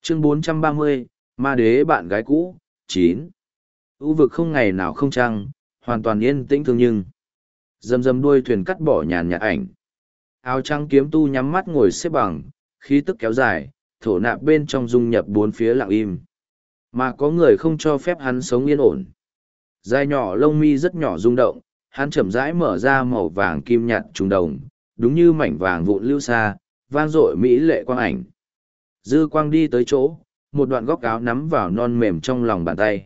Chương 430, Ma Đế bạn gái cũ, 9. U vực không ngày nào không trăng, hoàn toàn yên tĩnh thương nhưng. Dầm dầm đuôi thuyền cắt bỏ nhàn nhạt ảnh. Áo trắng kiếm tu nhắm mắt ngồi xếp bằng, khí tức kéo dài, thổ nạp bên trong dung nhập bốn phía lặng im. Mà có người không cho phép hắn sống yên ổn. Dài nhỏ lông mi rất nhỏ rung động, hắn chậm rãi mở ra màu vàng kim nhạt trùng đồng, đúng như mảnh vàng vụn lưu xa, vang dội mỹ lệ quang ảnh. Dư quang đi tới chỗ, một đoạn góc áo nắm vào non mềm trong lòng bàn tay.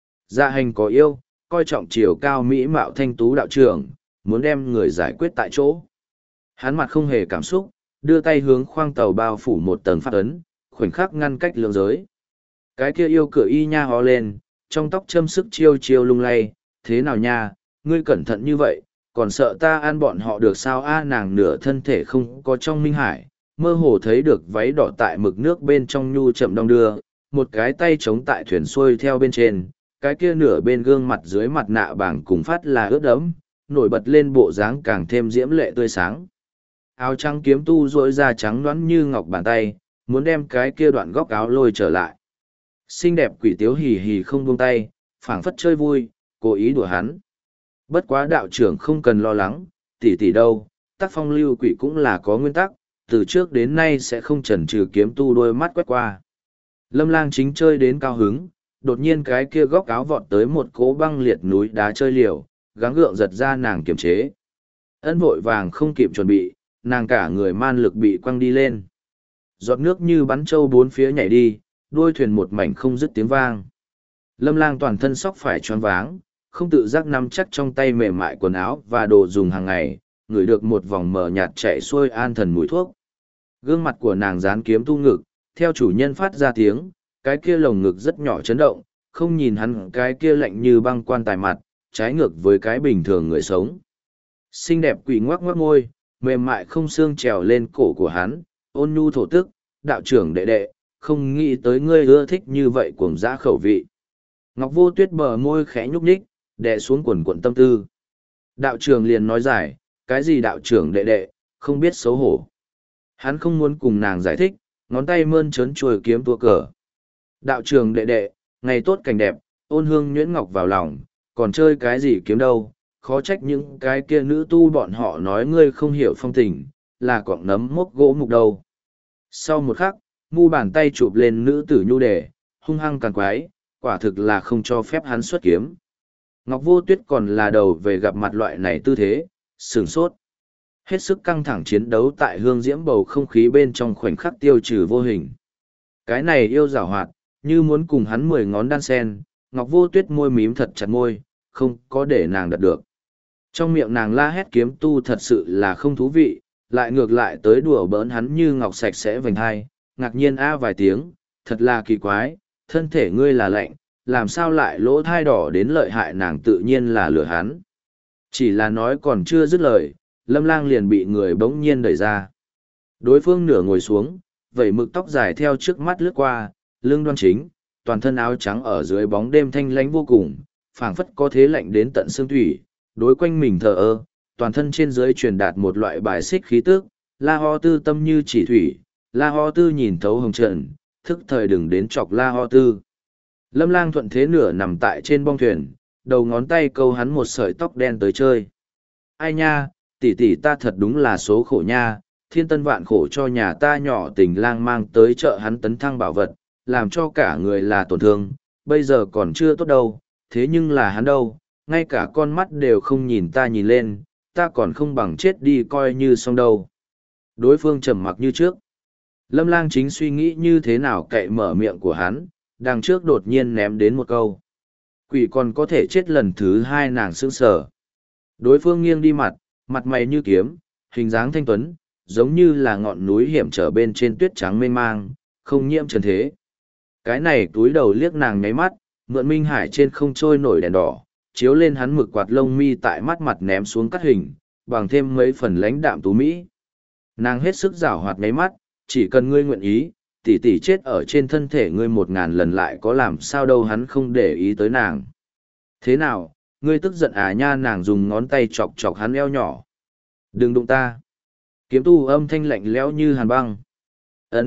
Dạ hành có yêu, coi trọng chiều cao mỹ mạo thanh tú đạo trưởng, muốn đem người giải quyết tại chỗ. Hắn mặt không hề cảm xúc, đưa tay hướng khoang tàu bao phủ một tầng pháp ấn, khoảnh khắc ngăn cách lượng giới. Cái kia yêu cửa y nha hó lên, trong tóc châm sức chiêu chiêu lung lay, thế nào nha, ngươi cẩn thận như vậy, còn sợ ta ăn bọn họ được sao a? Nàng nửa thân thể không có trong minh hải, mơ hồ thấy được váy đỏ tại mực nước bên trong nhu chậm đong đưa, một cái tay chống tại thuyền xuôi theo bên trên, cái kia nửa bên gương mặt dưới mặt nạ bảng cùng phát là ướt đẫm, nổi bật lên bộ dáng càng thêm diễm lệ tươi sáng. Áo trắng kiếm tu rỗi ra trắng nõn như ngọc bàn tay, muốn đem cái kia đoạn góc áo lôi trở lại. Xinh đẹp quỷ tiếu hì hì không buông tay, phảng phất chơi vui, cố ý đùa hắn. Bất quá đạo trưởng không cần lo lắng, tỷ tỷ đâu, tác phong lưu quỷ cũng là có nguyên tắc, từ trước đến nay sẽ không chần chừ kiếm tu đôi mắt quét qua. Lâm Lang chính chơi đến cao hứng, đột nhiên cái kia góc áo vọt tới một cỗ băng liệt núi đá chơi liều, gắng gượng giật ra nàng kiềm chế. Ân vội vàng không kịp chuẩn bị, nàng cả người man lực bị quăng đi lên. Giọt nước như bắn trâu bốn phía nhảy đi, đuôi thuyền một mảnh không dứt tiếng vang. Lâm Lang toàn thân sóc phải choáng váng, không tự giác nắm chắc trong tay mềm mại quần áo và đồ dùng hàng ngày, ngửi được một vòng mờ nhạt chạy xuôi an thần mùi thuốc. Gương mặt của nàng dán kiếm tu ngực, theo chủ nhân phát ra tiếng, cái kia lồng ngực rất nhỏ chấn động, không nhìn hắn cái kia lạnh như băng quan tài mặt, trái ngược với cái bình thường người sống. Xinh đẹp quỷ ngoắc ngoắc môi, mềm mại không xương trèo lên cổ của hắn, ôn nhu thổ tức, đạo trưởng đệ đệ, không nghĩ tới ngươi ưa thích như vậy cuồng dã khẩu vị. Ngọc Vô Tuyết bờ môi khẽ nhúc nhích, đè xuống quần quần tâm tư. Đạo trưởng liền nói giải, cái gì đạo trưởng đệ đệ, không biết xấu hổ. Hắn không muốn cùng nàng giải thích, ngón tay mơn trớn chuôi kiếm tua cờ. Đạo trưởng đệ đệ, ngày tốt cảnh đẹp, ôn hương nhuyễn ngọc vào lòng, còn chơi cái gì kiếm đâu, khó trách những cái kia nữ tu bọn họ nói ngươi không hiểu phong tình, là cọng nấm mốc gỗ mục đâu. Sau một khắc, mu bàn tay chụp lên nữ tử nhu đề, hung hăng càng quái, quả thực là không cho phép hắn xuất kiếm. Ngọc Vô Tuyết còn là đầu về gặp mặt loại này tư thế, sửng sốt. Hết sức căng thẳng chiến đấu tại hương diễm bầu không khí bên trong khoảnh khắc tiêu trừ vô hình. Cái này yêu giảo hoạt, như muốn cùng hắn 10 ngón đan sen, Ngọc Vô Tuyết môi mím thật chặt môi, không có để nàng đặt được. Trong miệng nàng la hét kiếm tu thật sự là không thú vị, lại ngược lại tới đùa bỡn hắn như ngọc sạch sẽ vành hai, ngạc nhiên vài tiếng, thật là kỳ quái, thân thể ngươi là lạnh, làm sao lại lỗ thai đỏ đến lợi hại, nàng tự nhiên là lừa hắn. Chỉ là nói còn chưa dứt lời, Lâm Lang liền bị người bỗng nhiên đẩy ra. Đối phương nửa ngồi xuống, vẩy mực tóc dài theo trước mắt lướt qua, lưng đoan chính, toàn thân áo trắng ở dưới bóng đêm thanh lánh vô cùng, phảng phất có thế lạnh đến tận xương thủy, đối quanh mình thờ ơ, toàn thân trên dưới truyền đạt một loại bài xích khí tức, La Ho Tư tâm như chỉ thủy, La Ho Tư nhìn thấu hồng trần, thức thời đừng đến chọc La Ho Tư. Lâm Lang thuận thế nửa nằm tại trên bong thuyền, đầu ngón tay câu hắn một sợi tóc đen tới chơi. Ai nha, tỷ tỷ ta thật đúng là số khổ nha, thiên tân vạn khổ cho nhà ta nhỏ Tình Lang mang tới chợ hắn tấn thăng bảo vật, làm cho cả người là tổn thương, bây giờ còn chưa tốt đâu, thế nhưng là hắn đâu, ngay cả con mắt đều không nhìn ta nhìn lên, ta còn không bằng chết đi coi như xong đâu. Đối phương trầm mặc như trước. Lâm Lang chính suy nghĩ như thế nào cậy mở miệng của hắn, đằng trước đột nhiên ném đến một câu. Quỷ còn có thể chết lần thứ hai, nàng sững sờ. Đối phương nghiêng đi mặt, mặt mày như kiếm, hình dáng thanh tuấn, giống như là ngọn núi hiểm trở bên trên tuyết trắng mênh mang, không nhiễm trần thế. Cái này túi đầu liếc nàng nháy mắt, mượn minh hải trên không trôi nổi đèn đỏ, chiếu lên hắn mực quạt lông mi tại mắt mặt ném xuống cắt hình, bằng thêm mấy phần lãnh đạm tú mỹ. Nàng hết sức giảo hoạt nháy mắt, chỉ cần ngươi nguyện ý, tỷ tỷ chết ở trên thân thể ngươi 1000 lần lại có làm sao đâu, hắn không để ý tới nàng. Thế nào, ngươi tức giận à nha, nàng dùng ngón tay chọc chọc hắn eo nhỏ. Đừng đụng ta. Kiếm tu âm thanh lạnh lẽo như hàn băng. Ân,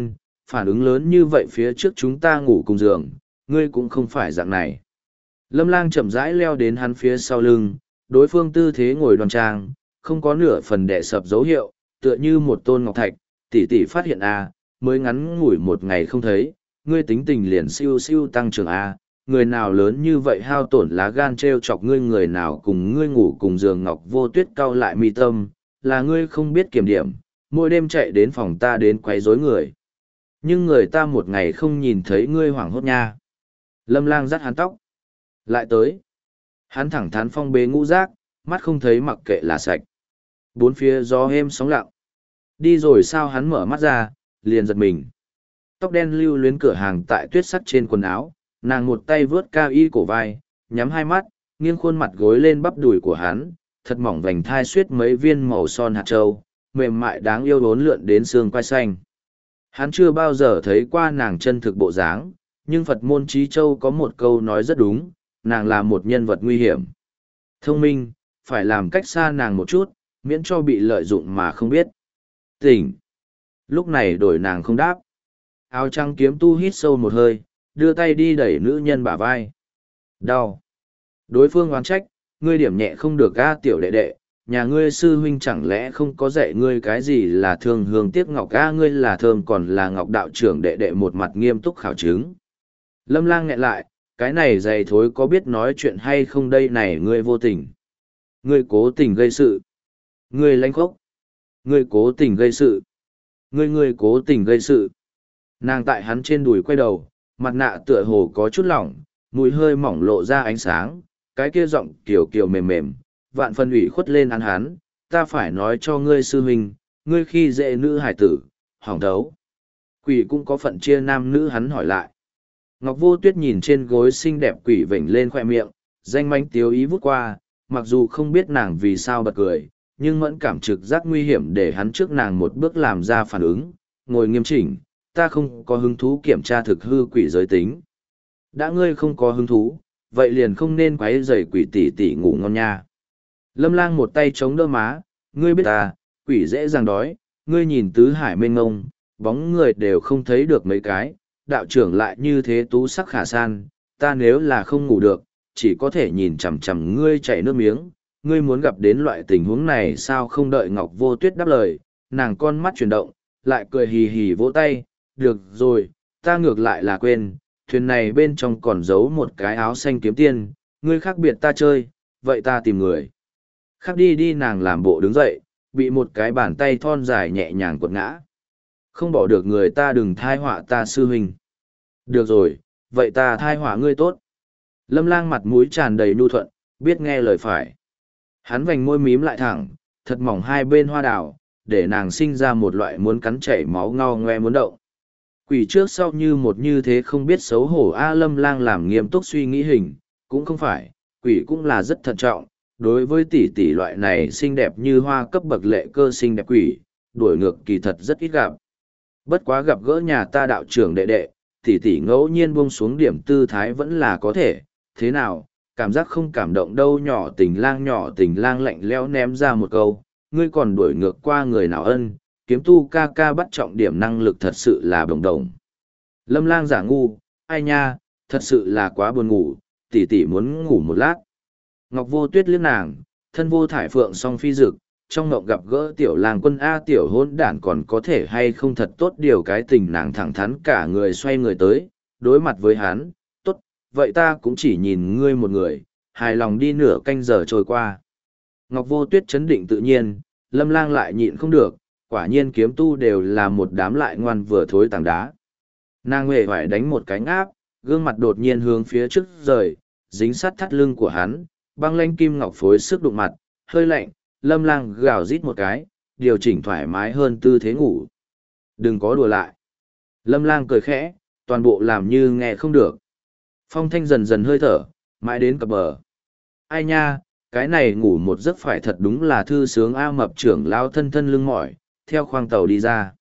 phản ứng lớn như vậy phía trước chúng ta ngủ cùng giường, ngươi cũng không phải dạng này. Lâm Lang chậm rãi leo đến hắn phía sau lưng, đối phương tư thế ngồi đoan trang, không có nửa phần đè sập dấu hiệu, tựa như một tôn ngọc thạch, tỷ tỷ phát hiện mới ngắn ngủi một ngày không thấy, ngươi tính tình liền siêu siêu tăng trưởng người nào lớn như vậy hao tổn lá gan trêu chọc ngươi, người nào cùng ngươi ngủ cùng giường. Ngọc Vô Tuyết cau lại mi tâm, là ngươi không biết kiểm điểm, mỗi đêm chạy đến phòng ta đến quấy rối người. Nhưng người ta một ngày không nhìn thấy ngươi hoảng hốt nha. Lâm Lang dắt hắn tóc. Lại tới. Hắn thẳng thắn phong bế ngũ giác, mắt không thấy mặc kệ là sạch. Bốn phía gió êm sóng lặng. Đi rồi sao? Hắn mở mắt ra, liền giật mình. Tóc đen lưu luyến cửa hàng tại tuyết sắt trên quần áo, nàng một tay vướt cao y cổ vai, nhắm hai mắt, nghiêng khuôn mặt gối lên bắp đùi của hắn, thật mỏng vành thai suýt mấy viên màu son hạt trâu, mềm mại đáng yêu đốn lượn đến xương quai xanh. Hắn chưa bao giờ thấy qua nàng chân thực bộ dáng, nhưng Phật môn Trí Châu có một câu nói rất đúng, nàng là một nhân vật nguy hiểm. Thông minh, phải làm cách xa nàng một chút, miễn cho bị lợi dụng mà không biết. Tỉnh. Lúc này đổi nàng không đáp. Áo trắng kiếm tu hít sâu một hơi, đưa tay đi đẩy nữ nhân bả vai. Đau. Đối phương oán trách, ngươi điểm nhẹ không được tiểu đệ đệ, nhà ngươi sư huynh chẳng lẽ không có dạy ngươi cái gì là thương hương tiếc ngọc ngươi là thơm còn là ngọc đạo trưởng đệ đệ một mặt nghiêm túc khảo chứng. Lâm Lang nghẹn lại, cái này dày thối có biết nói chuyện hay không đây này, ngươi vô tình. Ngươi cố tình gây sự. Ngươi lanh khốc. Ngươi cố tình gây sự. Ngươi cố tình gây sự. Nàng tại hắn trên đùi quay đầu, mặt nạ tựa hồ có chút lỏng, mùi hơi mỏng lộ ra ánh sáng, cái kia giọng kiều kiều mềm mềm, vạn phân ủy khuất lên hắn, ta phải nói cho ngươi sư huynh, ngươi khi dễ nữ hải tử, hỏng thấu. Quỷ cũng có phận chia nam nữ, hắn hỏi lại. Ngọc Vô Tuyết nhìn trên gối xinh đẹp quỷ vểnh lên khoe miệng, danh mánh tiếu ý vút qua, mặc dù không biết nàng vì sao bật cười, nhưng mẫn cảm trực giác nguy hiểm để hắn trước nàng một bước làm ra phản ứng, ngồi nghiêm chỉnh, ta không có hứng thú kiểm tra thực hư quỷ giới tính. Đã ngươi không có hứng thú, vậy liền không nên quấy rầy quỷ tỷ tỷ ngủ ngon nha. Lâm Lang một tay chống đỡ má, ngươi biết ta, quỷ dễ dàng đói, ngươi nhìn tứ hải mênh ngông, bóng người đều không thấy được mấy cái, đạo trưởng lại như thế tú sắc khả san, ta nếu là không ngủ được, chỉ có thể nhìn chằm chằm ngươi chảy nước miếng, ngươi muốn gặp đến loại tình huống này sao? Không đợi Ngọc Vô Tuyết đáp lời, nàng con mắt chuyển động, lại cười hì hì vỗ tay, được rồi, ta ngược lại là quên, thuyền này bên trong còn giấu một cái áo xanh kiếm tiên, ngươi khác biệt ta chơi, vậy ta tìm người. Khác đi nàng làm bộ đứng dậy, bị một cái bàn tay thon dài nhẹ nhàng quật ngã. Không bỏ được người ta đừng thai họa ta sư huynh. Được rồi, vậy ta thai họa ngươi tốt. Lâm Lang mặt mũi tràn đầy nhu thuận, biết nghe lời phải. Hắn vành môi mím lại thẳng, thật mỏng hai bên hoa đào, để nàng sinh ra một loại muốn cắn chảy máu ngao ngoe muốn động. Quỷ trước sau như một như thế không biết xấu hổ Lâm Lang làm nghiêm túc suy nghĩ hình, cũng không phải, quỷ cũng là rất thận trọng. Đối với tỷ tỷ loại này xinh đẹp như hoa cấp bậc lệ cơ xinh đẹp quỷ, đuổi ngược kỳ thật rất ít gặp. Bất quá gặp gỡ nhà ta đạo trưởng đệ đệ, tỷ tỷ ngẫu nhiên buông xuống điểm tư thái vẫn là có thể, thế nào, cảm giác không cảm động đâu. Nhỏ tình lang lạnh lẽo ném ra một câu, ngươi còn đuổi ngược qua người nào ân, kiếm tu ca ca bắt trọng điểm năng lực thật sự là đồng đồng. Lâm Lang giả ngu, ai nha, thật sự là quá buồn ngủ, tỷ tỷ muốn ngủ một lát. Ngọc Vô Tuyết liếc nàng, thân vô thải phượng song phi dực, trong ngộng gặp gỡ tiểu lang quân tiểu hôn đản còn có thể hay không thật tốt điều cái tình. Nàng thẳng thắn cả người xoay người tới, đối mặt với hắn, tốt, vậy ta cũng chỉ nhìn ngươi một người, hài lòng đi. Nửa canh giờ trôi qua. Ngọc Vô Tuyết chấn định tự nhiên, Lâm Lang lại nhịn không được, quả nhiên kiếm tu đều là một đám lại ngoan vừa thối tảng đá. Nàng huệ phải đánh một cái ngáp, gương mặt đột nhiên hướng phía trước rời, dính sát thắt lưng của hắn, băng lanh kim ngọc phối sức đụng mặt, hơi lạnh. Lâm Lang gào rít một cái, điều chỉnh thoải mái hơn tư thế ngủ. Đừng có đùa lại. Lâm Lang cười khẽ, toàn bộ làm như nghe không được. Phong thanh dần dần hơi thở, mãi đến cập bờ. Ai nha, cái này ngủ một giấc phải thật đúng là thư sướng Mập trưởng lao thân thân lưng mỏi, theo khoang tàu đi ra.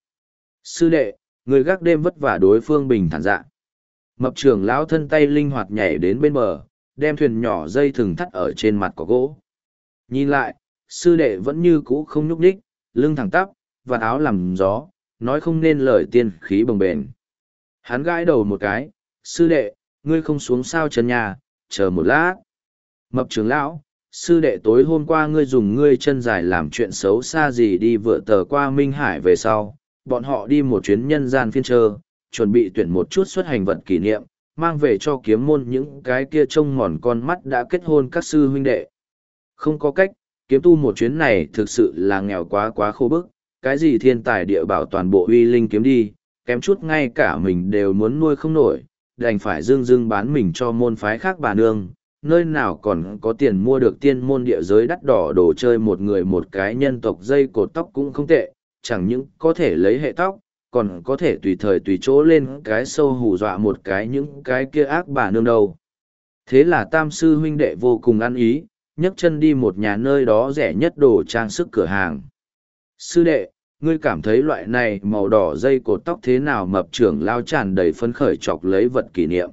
Sư đệ, người gác đêm vất vả. Đối phương bình thản dạ. Mập trưởng lão thân tay linh hoạt nhảy đến bên bờ, đem thuyền nhỏ dây thừng thắt ở trên mặt cỏ gỗ. Nhìn lại, sư đệ vẫn như cũ không nhúc nhích, lưng thẳng tắp, vạt áo làm gió, nói không nên lời tiên khí bồng bềnh. Hắn gãi đầu một cái, sư đệ, ngươi không xuống sao chân nhà, chờ một lát. Mập trưởng lão, sư đệ tối hôm qua ngươi dùng ngươi chân dài làm chuyện xấu xa gì đi vựa tờ qua Minh Hải về sau, bọn họ đi một chuyến nhân gian phiên trơ, chuẩn bị tuyển một chút xuất hành vật kỷ niệm, mang về cho kiếm môn những cái kia trông mòn con mắt đã kết hôn các sư huynh đệ. Không có cách, kiếm tu một chuyến này thực sự là nghèo quá khô bức, cái gì thiên tài địa bảo toàn bộ uy linh kiếm đi, kém chút ngay cả mình đều muốn nuôi không nổi, đành phải dưng bán mình cho môn phái khác bà nương, nơi nào còn có tiền mua được tiên môn địa giới đắt đỏ đồ chơi một người một cái nhân tộc dây cột tóc cũng không tệ, chẳng những có thể lấy hệ tóc, còn có thể tùy thời tùy chỗ lên cái sâu hù dọa một cái những cái kia ác bà nương đâu. Thế là tam sư huynh đệ vô cùng ăn ý, nhấc chân đi một nhà nơi đó rẻ nhất đồ trang sức cửa hàng. Sư đệ, ngươi cảm thấy loại này màu đỏ dây cột tóc thế nào? Mập trưởng lao tràn đầy phấn khởi chọc lấy vật kỷ niệm.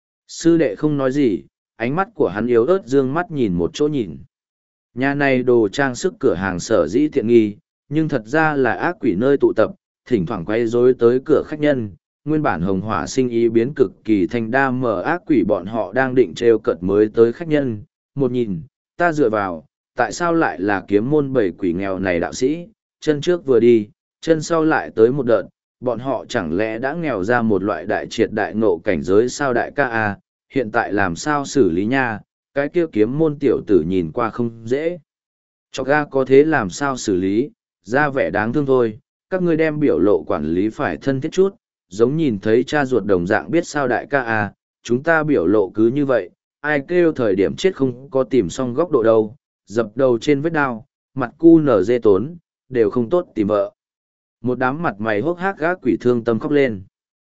Sư đệ không nói gì, ánh mắt của hắn yếu ớt dương mắt nhìn một chỗ nhìn. Nhà này đồ trang sức cửa hàng sở dĩ tiện nghi, nhưng thật ra là ác quỷ nơi tụ tập, thỉnh thoảng quay rối tới cửa khách nhân. Nguyên bản hồng hỏa sinh ý biến cực kỳ thành đa mở ác quỷ bọn họ đang định trêu cợt mới tới khách nhân. Một nhìn, ta dựa vào, tại sao lại là kiếm môn bảy quỷ nghèo này đạo sĩ, chân trước vừa đi, chân sau lại tới một đợt, bọn họ chẳng lẽ đã nghèo ra một loại đại triệt đại ngộ cảnh giới sao đại ca à, hiện tại làm sao xử lý nha, cái kia kiếm môn tiểu tử nhìn qua không dễ. Cho ga có thế làm sao xử lý, ra vẻ đáng thương thôi, các ngươi đem biểu lộ quản lý phải thân thiết chút, giống nhìn thấy cha ruột đồng dạng biết sao đại ca à, chúng ta biểu lộ cứ như vậy, ai kêu thời điểm chết không có tìm xong góc độ đâu, dập đầu trên vết đao, mặt cu nở dê tốn, đều không tốt tìm vợ. Một đám mặt mày hốc hác gác quỷ thương tâm khóc lên.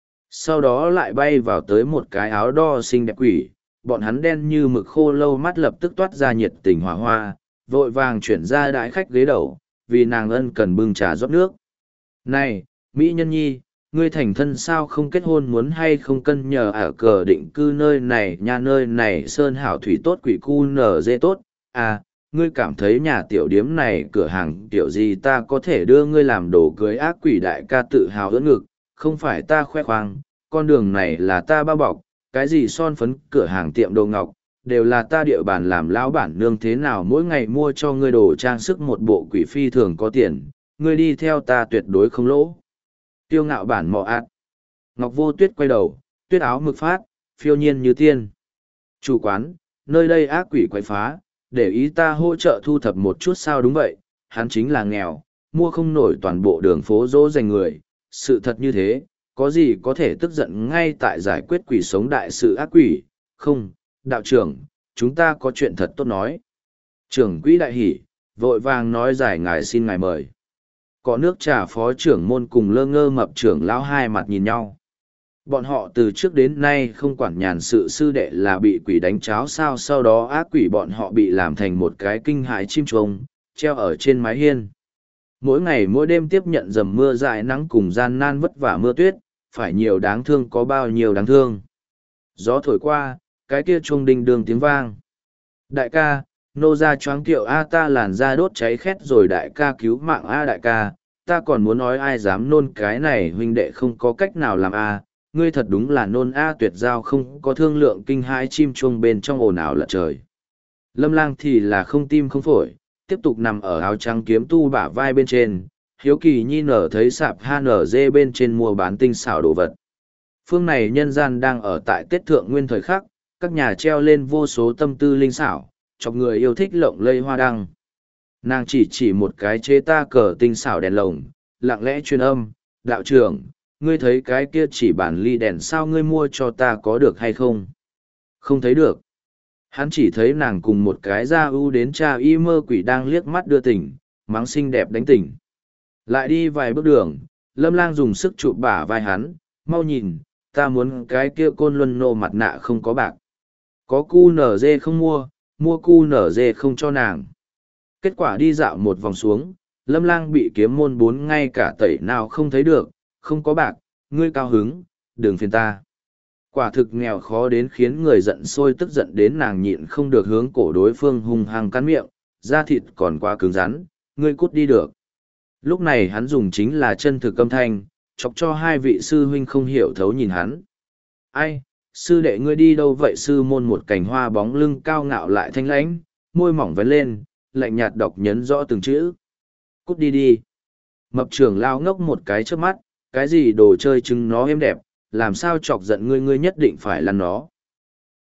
Sau đó lại bay vào tới một cái áo đo xinh đẹp quỷ, bọn hắn đen như mực khô lâu mắt lập tức toát ra nhiệt tình hỏa hoa, vội vàng chuyển ra đãi khách ghế đầu, vì nàng ân cần bưng trà rót nước. Này, Mỹ Nhân Nhi, ngươi thành thân sao không kết hôn muốn hay không cân nhờ ở cờ định cư nơi này nha, nơi này sơn hảo thủy tốt quỷ cu nở dê tốt, à, ngươi cảm thấy nhà tiểu điếm này cửa hàng tiểu gì ta có thể đưa ngươi làm đồ cưới ác quỷ đại ca tự hào ưỡn ngực, không phải ta khoe khoang, con đường này là ta bao bọc, cái gì son phấn cửa hàng tiệm đồ ngọc, đều là ta địa bàn làm lão bản nương thế nào mỗi ngày mua cho ngươi đồ trang sức một bộ quỷ phi thường có tiền, ngươi đi theo ta tuyệt đối không lỗ. Tiêu ngạo bản mọ ạt. Ngọc Vô Tuyết quay đầu, tuyết áo mực phát, phiêu nhiên như tiên. Chủ quán, nơi đây ác quỷ quậy phá, để ý ta hỗ trợ thu thập một chút sao? Đúng vậy, hắn chính là nghèo, mua không nổi toàn bộ đường phố dỗ dành người, sự thật như thế, có gì có thể tức giận ngay tại giải quyết quỷ sống đại sự ác quỷ, không, đạo trưởng, chúng ta có chuyện thật tốt nói. Trưởng quỹ đại hỉ, vội vàng nói giải ngài xin ngài mời. Có nước trà phó trưởng môn cùng lơ ngơ mập trưởng lão hai mặt nhìn nhau. Bọn họ từ trước đến nay không quản nhàn sự sư đệ là bị quỷ đánh cháo sao, sau đó ác quỷ bọn họ bị làm thành một cái kinh hãi chim trống, treo ở trên mái hiên. Mỗi ngày mỗi đêm tiếp nhận dầm mưa dại nắng cùng gian nan vất vả mưa tuyết, phải nhiều đáng thương có bao nhiêu đáng thương. Gió thổi qua, cái kia chuông đinh đường tiếng vang. Đại ca, nô ra choáng kiệu A, ta làn da đốt cháy khét rồi, đại ca cứu mạng A, đại ca, ta còn muốn nói ai dám nôn cái này huynh đệ không có cách nào làm A, ngươi thật đúng là nôn A, tuyệt giao không có thương lượng kinh hãi chim chuông bên trong ồn ào lật trời. Lâm Lang thì là không tim không phổi, tiếp tục nằm ở áo trắng kiếm tu bả vai bên trên, hiếu kỳ nhi nở thấy sạp HNG bên trên mua bán tinh xảo đồ vật. Phương này nhân gian đang ở tại Tết Thượng Nguyên thời khắc, các nhà treo lên vô số tâm tư linh xảo, chọc người yêu thích lộng lây hoa đăng. Nàng chỉ một cái chế ta cờ tinh xảo đèn lồng, lặng lẽ truyền âm, đạo trưởng, ngươi thấy cái kia chỉ bản ly đèn sao, ngươi mua cho ta có được hay không? Không thấy được. Hắn chỉ thấy nàng cùng một cái da ưu đến cha y mơ quỷ đang liếc mắt đưa tỉnh, mắng xinh đẹp đánh tỉnh. Lại đi vài bước đường, Lâm Lang dùng sức chụp bả vai hắn, mau nhìn, ta muốn cái kia côn luân nô mặt nạ không có bạc. Có cu nở dê không mua, mua cu nở dê không cho nàng. Kết quả đi dạo một vòng xuống, Lâm Lang bị kiếm môn 4 ngay cả tẩy nào không thấy được, không có bạc, ngươi cao hứng, đừng phiền ta. Quả thực nghèo khó đến khiến người giận sôi, tức giận đến nàng nhịn không được hướng cổ đối phương hung hăng cắn miệng, da thịt còn quá cứng rắn, ngươi cút đi được. Lúc này hắn dùng chính là chân thực âm thanh, chọc cho hai vị sư huynh không hiểu thấu nhìn hắn. Ai, sư đệ ngươi đi đâu vậy? Sư môn một cành hoa bóng lưng cao ngạo lại thanh lãnh, môi mỏng vấn lên, lạnh nhạt đọc nhấn rõ từng chữ. Cút đi đi. Mập trưởng lao ngốc một cái trước mắt, cái gì đồ chơi trứng nó êm đẹp, làm sao chọc giận ngươi, ngươi nhất định phải lăn nó.